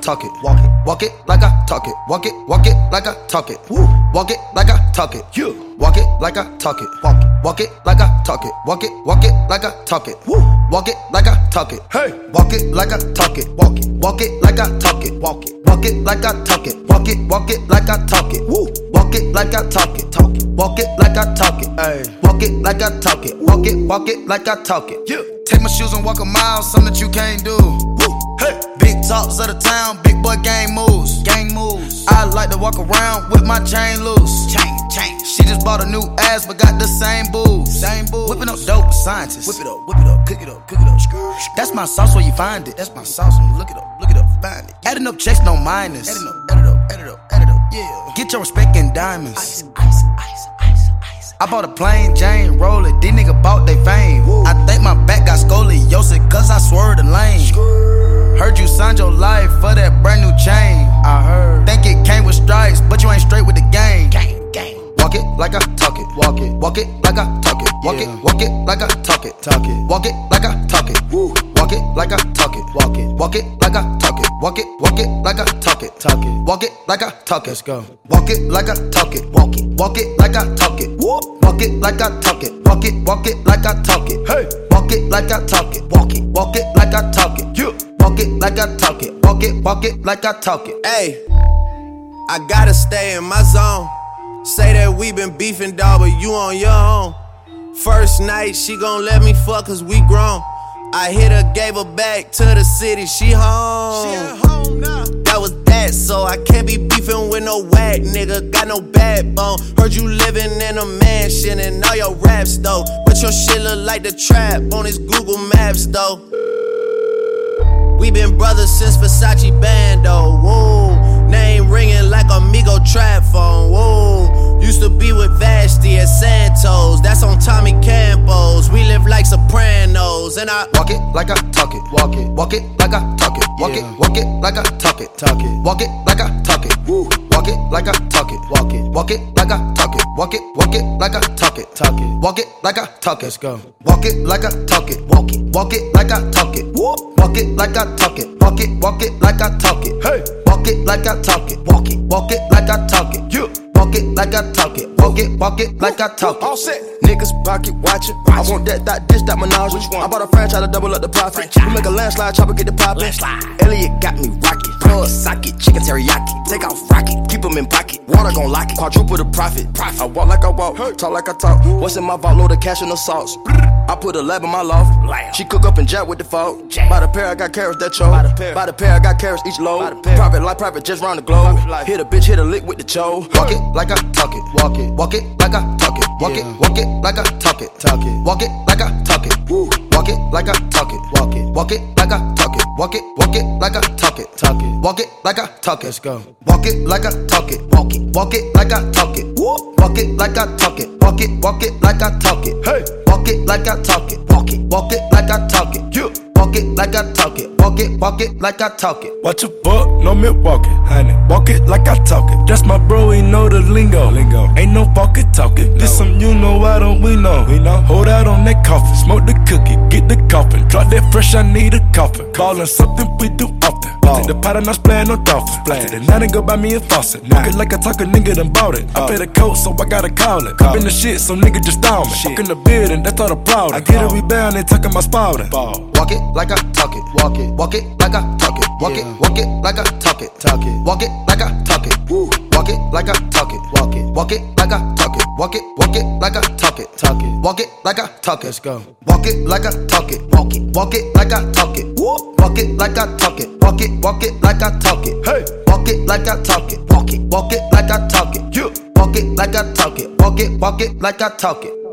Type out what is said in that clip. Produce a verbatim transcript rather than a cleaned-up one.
talk it. Walk it, walk it like I talk it. Walk it, walk it like I talk it. Woo. Walk it like I talk it. Yeah. Walk it like I talk it. Walk it, walk it like I talk it. Walk it, walk it like I talk it. Woo. Walk it like I talk it. Hey. Walk it like I talk it. Walk it, walk it like I talk it. Walk it, walk it like I talk it. Walk it, walk it like I talk it. Woo. Walk it like I talk it. Talk it. Walk it like I talk it. Hey. Walk it like I talk it. Walk it, walk it like I talk it. Yeah. Take my shoes and walk a mile, something that you can't do. Woo. Hey. Big talks of the town, big boy gang moves. Gang moves. I like to walk around with my chain loose. Chain, chain. She just bought a new ass, but got the same boobs. Same boobs. Whipping up dope scientists. Whip it up, whip it up, cook it up, cook it up. That's my sauce where you find it. That's my sauce when you look it up, look it up, find it. Adding up checks, no minus. Adding up, add it up, add it up, add it up, yeah. Get your respect in diamonds. Ice, ice, ice, ice, ice. I bought a plain Jane, roll it. These niggas bought they fame. Woo. I think my back got scoliosis, cause I swerved the lane. Skrr. Heard you signed your life for that brand new chain. I heard. Think it came with stripes, but you ain't straight with the game. Gang, gang. Walk it like I talk it. Walk it, walk it like I talk it. Walk yeah. it, walk it like I talk it. Talk it. Walk it like I talk it. Woo. Walk it like I talk it. Walk it. Walk it like I talk it. Walk it. Walk it like I talk it. Talk it. Walk it like I talk it. Let's go. Walk it like I talk it. Walk it. Walk it like I talk it. Woo. Walk it like I talk it. Walk it. Walk it like I talk it. Hey. Walk it like I talk it. Walk it. Walk it like I talk it. Yeah. Walk it like I talk it. Walk it. Walk it like I talk it. Hey, I gotta stay in my zone. Say that we been beefing, dawg, but you on your own. First night, she gon' let me fuck cause we grown. I hit her, gave her back to the city, she home. She at home now. That was that, so I can't be beefing with no whack nigga. Got no backbone. Heard you living in a mansion and all your raps though. But your shit look like the trap on his Google Maps though. We been brothers since Versace Bando, whoa. Name ringing like Amigo trap phone, whoa. Used to be with Vashti at Santos, that's on Tommy Campos. We live like Sopranos, and I walk it like I talk it, walk it, walk it like I talk it, walk yeah. it, walk it like I talk it, talk it, walk it like I talk it, woo. Walk it like I talk it, walk it, walk it like I talk it, walk it, walk it like I talk it, talk it, walk it like I talk it. Let's go. Walk it like I talk it, walk it, walk it like I talk it, woo. Walk it like I talk it, walk it, walk it like I talk it, hey. Walk it like I talk it, walk it, walk it like I talk it, yeah. Walk it like I talk it, walk it, walk it like I talk it. All set. Niggas pocket watch it. I want that, that, this, that menage. Which one? I bought a franchise to double up the profit. We make a landslide, chopper get the poppin'. Elliot got me rocket. Plug socket, chicken teriyaki. Take off rocket, keep them in pocket. Water gon' lock it, quadruple the profit. profit. I walk like I walk, talk like I talk. What's in my vault? Load of cash and the sauce. I put a lab in my loft. She cook up and jack with the fault. By the pair, I got carrots that chose. By the pair, By the pair I got carrots each load. Private life, private just round the globe. Hit a bitch, hit a lick with the cho. Walk it like I talk it, walk it, walk it like I talk it, walk yeah. it, walk it like I talk it, talk it, walk it like I talk it, woo. Walk it like I talk it, walk it, walk it like I talk it, walk it, walk it like I talk it, talk it, walk it like I talk it. Let's go. Walk it like I talk it, walk it, walk it like I talk it, woo. Walk it like I talk it, walk it, walk it like I talk it, hey. Walk it like I talk it, walk it, walk it like I talk it, yeah. Walk it like I talk it, walk it, walk it like I talk it. Watch a buck, no Milwaukee, honey. Walk it like I talk it. That's my bro, he know the lingo. Lingo. Ain't no pocket talking. No. This some you know, why don't we know? We know. Hold out on that coffin, smoke the cookie, get the coffin. Drop that fresh, I need a coffin. Ballin' something we do often. Ball. Take the pot and I splayin' no dolphin. Take the night and go buy me a faucet. Nah. Walk it like I talk a nigga done bought it. I pay the coat, so I gotta call it. Call. Been the shit, so nigga just down me. Walk in the building, that's all the proud. I get a rebound, they talking my spouting. Walk it like I talk it, walk it, walk it like I talk it, walk yeah. it, walk it like I talk it, talk it, walk it like I talk it, woo. Walk it like I talk it, walk it, walk it like I talk it, walk it, walk it like I talk it, talk it, walk it like I talk it. Let's go. Walk it like I talk it, walk it, walk it like I talk it, woo. Walk it like I talk it, walk it, walk it like I talk it, hey. Walk it like I talk it, walk it, walk it like I talk it, yeah. Walk it like I talk it, walk it, walk it like I talk it.